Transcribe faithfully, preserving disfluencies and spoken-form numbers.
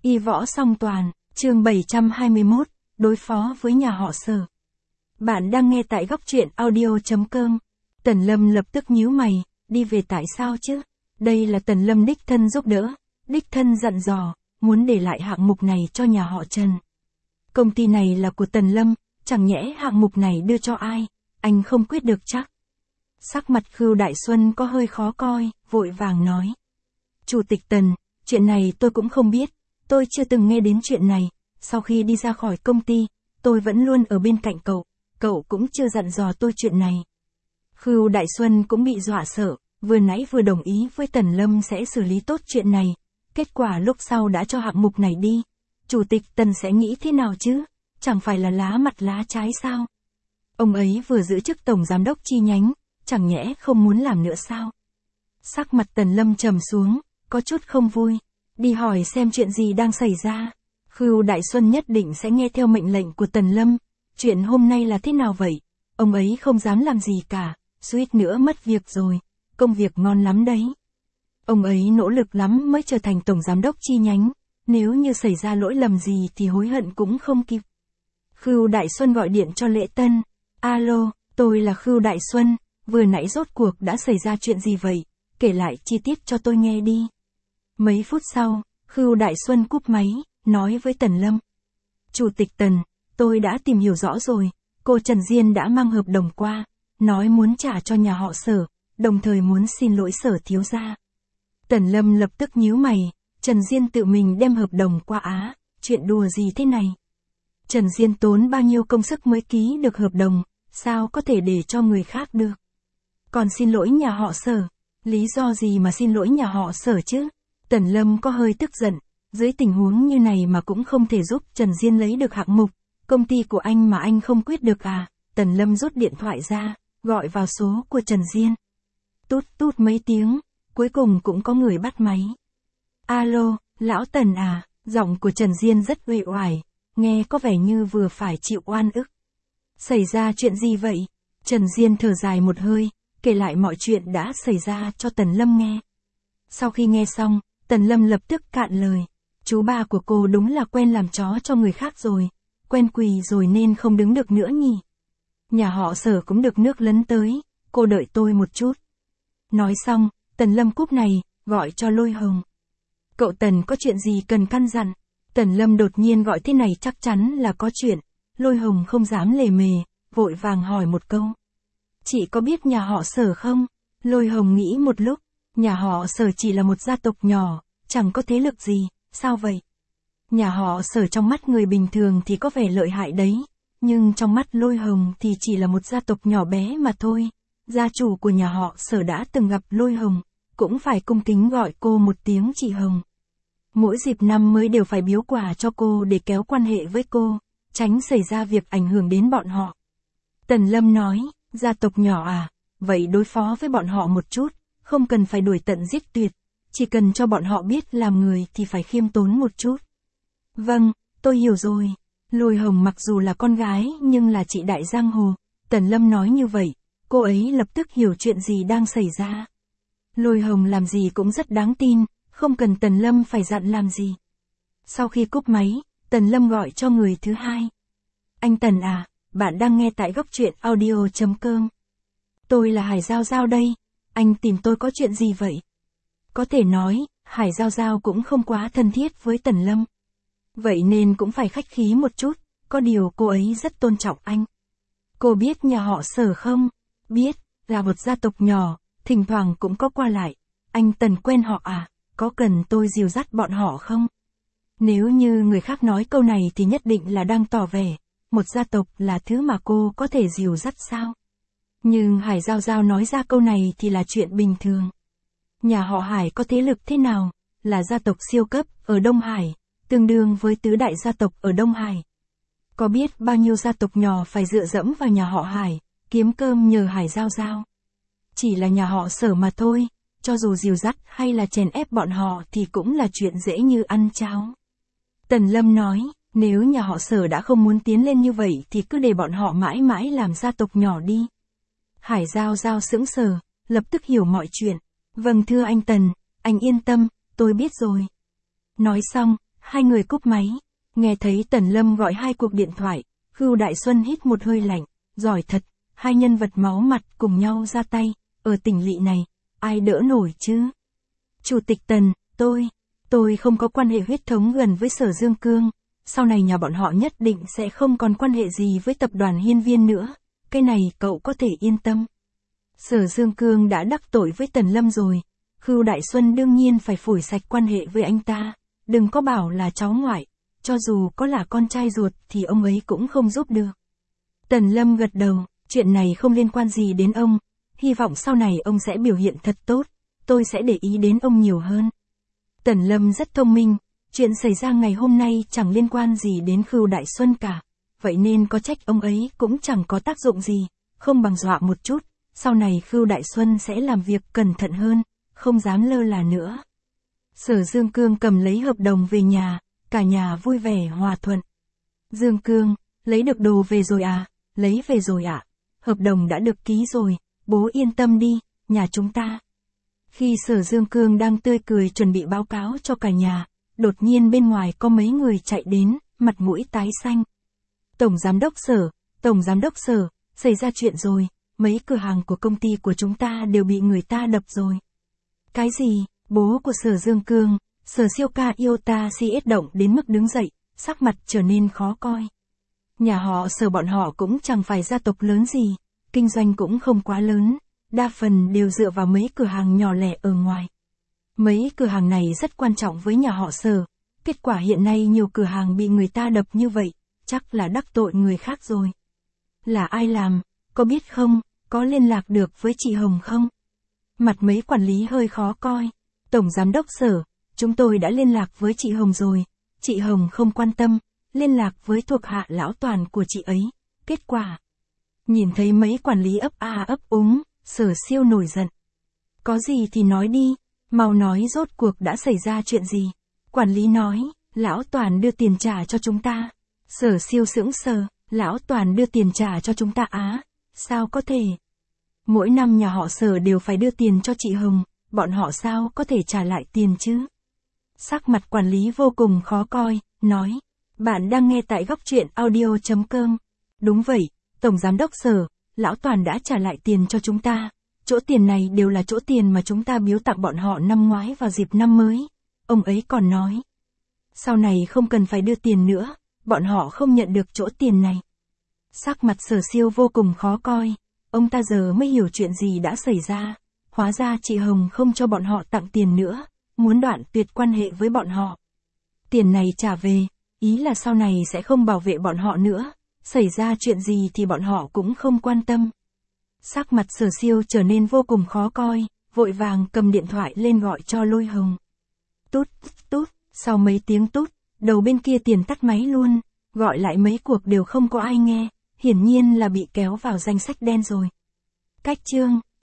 Y võ song toàn, chương bảy trăm hai mươi mốt, đối phó với nhà họ Sở. Bạn đang nghe tại góc truyện audio.com. Tần Lâm lập tức nhíu mày, đi về tại sao chứ? Đây là Tần Lâm đích thân giúp đỡ, đích thân dặn dò, muốn để lại hạng mục này cho nhà họ Trần. Công ty này là của Tần Lâm, chẳng nhẽ hạng mục này đưa cho ai, anh không quyết được chắc. Sắc mặt Khưu Đại Xuân có hơi khó coi, vội vàng nói. Chủ tịch Tần, chuyện này tôi cũng không biết, tôi chưa từng nghe đến chuyện này, sau khi đi ra khỏi công ty, tôi vẫn luôn ở bên cạnh cậu, cậu cũng chưa dặn dò tôi chuyện này. Khưu Đại Xuân cũng bị dọa sợ, vừa nãy vừa đồng ý với Tần Lâm sẽ xử lý tốt chuyện này, kết quả lúc sau đã cho hạng mục này đi. Chủ tịch Tần sẽ nghĩ thế nào chứ, chẳng phải là lá mặt lá trái sao? Ông ấy vừa giữ chức tổng giám đốc chi nhánh, chẳng nhẽ không muốn làm nữa sao? Sắc mặt Tần Lâm trầm xuống, có chút không vui, đi hỏi xem chuyện gì đang xảy ra. Khưu Đại Xuân nhất định sẽ nghe theo mệnh lệnh của Tần Lâm, chuyện hôm nay là thế nào vậy? Ông ấy không dám làm gì cả, suýt nữa mất việc rồi, công việc ngon lắm đấy. Ông ấy nỗ lực lắm mới trở thành tổng giám đốc chi nhánh, nếu như xảy ra lỗi lầm gì thì hối hận cũng không kịp. Khưu Đại Xuân gọi điện cho Lễ Tân. Alo, tôi là Khưu Đại Xuân, vừa nãy rốt cuộc đã xảy ra chuyện gì vậy? Kể lại chi tiết cho tôi nghe đi. Mấy phút sau, Khưu Đại Xuân cúp máy, nói với Tần Lâm. Chủ tịch Tần, tôi đã tìm hiểu rõ rồi, cô Trần Diên đã mang hợp đồng qua, nói muốn trả cho nhà họ Sở, đồng thời muốn xin lỗi Sở thiếu gia. Tần Lâm lập tức nhíu mày, Trần Diên tự mình đem hợp đồng qua á, chuyện đùa gì thế này? Trần Diên tốn bao nhiêu công sức mới ký được hợp đồng, sao có thể để cho người khác được? Còn xin lỗi nhà họ Sở, lý do gì mà xin lỗi nhà họ Sở chứ? Tần Lâm có hơi tức giận, dưới tình huống như này mà cũng không thể giúp Trần Diên lấy được hạng mục, công ty của anh mà anh không quyết được à? Tần Lâm rút điện thoại ra, gọi vào số của Trần Diên. Tút tút mấy tiếng, cuối cùng cũng có người bắt máy. Alo, lão Tần à, giọng của Trần Diên rất uể oải, nghe có vẻ như vừa phải chịu oan ức. Xảy ra chuyện gì vậy? Trần Diên thở dài một hơi, kể lại mọi chuyện đã xảy ra cho Tần Lâm nghe. Sau khi nghe xong, Tần Lâm lập tức cạn lời. Chú ba của cô đúng là quen làm chó cho người khác rồi, quen quỳ rồi nên không đứng được nữa nhỉ. Nhà họ Sở cũng được nước lấn tới, cô đợi tôi một chút. Nói xong, Tần Lâm cúp này, gọi cho Lôi Hồng. Cậu Tần có chuyện gì cần căn dặn? Tần Lâm đột nhiên gọi thế này chắc chắn là có chuyện. Lôi Hồng không dám lề mề, vội vàng hỏi một câu. Chị có biết nhà họ Sở không? Lôi Hồng nghĩ một lúc, nhà họ Sở chỉ là một gia tộc nhỏ, chẳng có thế lực gì, sao vậy? Nhà họ Sở trong mắt người bình thường thì có vẻ lợi hại đấy, nhưng trong mắt Lôi Hồng thì chỉ là một gia tộc nhỏ bé mà thôi. Gia chủ của nhà họ Sở đã từng gặp Lôi Hồng, cũng phải cung kính gọi cô một tiếng chị Hồng. Mỗi dịp năm mới đều phải biếu quà cho cô để kéo quan hệ với cô, tránh xảy ra việc ảnh hưởng đến bọn họ. Tần Lâm nói, gia tộc nhỏ à, vậy đối phó với bọn họ một chút, không cần phải đuổi tận giết tuyệt, chỉ cần cho bọn họ biết làm người thì phải khiêm tốn một chút. Vâng, tôi hiểu rồi. Lôi Hồng mặc dù là con gái nhưng là chị đại giang hồ, Tần Lâm nói như vậy, cô ấy lập tức hiểu chuyện gì đang xảy ra. Lôi Hồng làm gì cũng rất đáng tin, không cần Tần Lâm phải dặn làm gì. Sau khi cúp máy, Tần Lâm gọi cho người thứ hai. Anh Tần à, bạn đang nghe tại góc truyện audio.com. Tôi là Hải Giao Giao đây, anh tìm tôi có chuyện gì vậy? Có thể nói, Hải Giao Giao cũng không quá thân thiết với Tần Lâm. Vậy nên cũng phải khách khí một chút, có điều cô ấy rất tôn trọng anh. Cô biết nhà họ Sở không? Biết, là một gia tộc nhỏ, thỉnh thoảng cũng có qua lại. Anh Tần quen họ à, có cần tôi dìu dắt bọn họ không? Nếu như người khác nói câu này thì nhất định là đang tỏ vẻ, một gia tộc là thứ mà cô có thể dìu dắt sao? Nhưng Hải Giao Giao nói ra câu này thì là chuyện bình thường. Nhà họ Hải có thế lực thế nào? Là gia tộc siêu cấp ở Đông Hải, tương đương với tứ đại gia tộc ở Đông Hải. Có biết bao nhiêu gia tộc nhỏ phải dựa dẫm vào nhà họ Hải, kiếm cơm nhờ Hải Giao Giao. Chỉ là nhà họ Sở mà thôi, cho dù dìu dắt hay là chèn ép bọn họ thì cũng là chuyện dễ như ăn cháo. Tần Lâm nói, nếu nhà họ Sở đã không muốn tiến lên như vậy thì cứ để bọn họ mãi mãi làm gia tộc nhỏ đi. Hải Giao Giao sững sờ, lập tức hiểu mọi chuyện. Vâng thưa anh Tần, anh yên tâm, tôi biết rồi. Nói xong, Hai người cúp máy. Nghe thấy Tần Lâm gọi hai cuộc điện thoại, Khưu Đại Xuân hít một hơi lạnh, giỏi thật, hai nhân vật máu mặt cùng nhau ra tay, ở tỉnh lỵ này, ai đỡ nổi chứ? Chủ tịch Tần, tôi, tôi không có quan hệ huyết thống gần với Sở Dương Cương, sau này nhà bọn họ nhất định sẽ không còn quan hệ gì với tập đoàn Hiên Viên nữa, cái này cậu có thể yên tâm. Sở Dương Cương đã đắc tội với Tần Lâm rồi, Khưu Đại Xuân đương nhiên phải phủi sạch quan hệ với anh ta, đừng có bảo là cháu ngoại, cho dù có là con trai ruột thì ông ấy cũng không giúp được. Tần Lâm gật đầu, chuyện này không liên quan gì đến ông, hy vọng sau này ông sẽ biểu hiện thật tốt, tôi sẽ để ý đến ông nhiều hơn. Tần Lâm rất thông minh, chuyện xảy ra ngày hôm nay chẳng liên quan gì đến Khưu Đại Xuân cả, vậy nên có trách ông ấy cũng chẳng có tác dụng gì, không bằng dọa một chút, sau này Khưu Đại Xuân sẽ làm việc cẩn thận hơn, không dám lơ là nữa. Sở Dương Cương cầm lấy hợp đồng về nhà, cả nhà vui vẻ hòa thuận. Dương Cương, lấy được đồ về rồi à? Lấy về rồi ạ. À? Hợp đồng đã được ký rồi, bố yên tâm đi, nhà chúng ta. Khi Sở Dương Cương đang tươi cười chuẩn bị báo cáo cho cả nhà, đột nhiên bên ngoài có mấy người chạy đến, mặt mũi tái xanh. Tổng Giám đốc Sở, Tổng Giám đốc Sở, xảy ra chuyện rồi, mấy cửa hàng của công ty của chúng ta đều bị người ta đập rồi. Cái gì? Bố của Sở Dương Cương, Sở Siêu Iota xê ét động đến mức đứng dậy, sắc mặt trở nên khó coi. Nhà họ Sở bọn họ cũng chẳng phải gia tộc lớn gì, kinh doanh cũng không quá lớn, đa phần đều dựa vào mấy cửa hàng nhỏ lẻ ở ngoài. Mấy cửa hàng này rất quan trọng với nhà họ Sở, kết quả hiện nay nhiều cửa hàng bị người ta đập như vậy, chắc là đắc tội người khác rồi. Là ai làm, có biết không, có liên lạc được với chị Hồng không? Mặt mấy quản lý hơi khó coi. Tổng Giám đốc Sở, chúng tôi đã liên lạc với chị Hồng rồi, chị Hồng không quan tâm, liên lạc với thuộc hạ lão Toàn của chị ấy, kết quả. Nhìn thấy mấy quản lý ấp a ấp úng, Sở Siêu nổi giận. Có gì thì nói đi, mau nói rốt cuộc đã xảy ra chuyện gì. Quản lý nói, lão Toàn đưa tiền trả cho chúng ta. Sở Siêu sững sờ, lão Toàn đưa tiền trả cho chúng ta á, sao có thể? Mỗi năm nhà họ Sở đều phải đưa tiền cho chị Hồng, bọn họ sao có thể trả lại tiền chứ? Sắc mặt quản lý vô cùng khó coi, nói, bạn đang nghe tại góc truyện audio chấm com. Đúng vậy, Tổng Giám đốc Sở, lão Toàn đã trả lại tiền cho chúng ta, chỗ tiền này đều là chỗ tiền mà chúng ta biếu tặng bọn họ năm ngoái vào dịp năm mới. Ông ấy còn nói, sau này không cần phải đưa tiền nữa, bọn họ không nhận được chỗ tiền này. Sắc mặt Sở Siêu vô cùng khó coi, ông ta giờ mới hiểu chuyện gì đã xảy ra. Hóa ra chị Hồng không cho bọn họ tặng tiền nữa, muốn đoạn tuyệt quan hệ với bọn họ. Tiền này trả về, ý là sau này sẽ không bảo vệ bọn họ nữa, xảy ra chuyện gì thì bọn họ cũng không quan tâm. Sắc mặt Sở Siêu trở nên vô cùng khó coi, vội vàng cầm điện thoại lên gọi cho Lôi Hồng. Tút, tút, sau mấy tiếng tút, đầu bên kia tiền tắt máy luôn, gọi lại mấy cuộc đều không có ai nghe, hiển nhiên là bị kéo vào danh sách đen rồi. Cách chương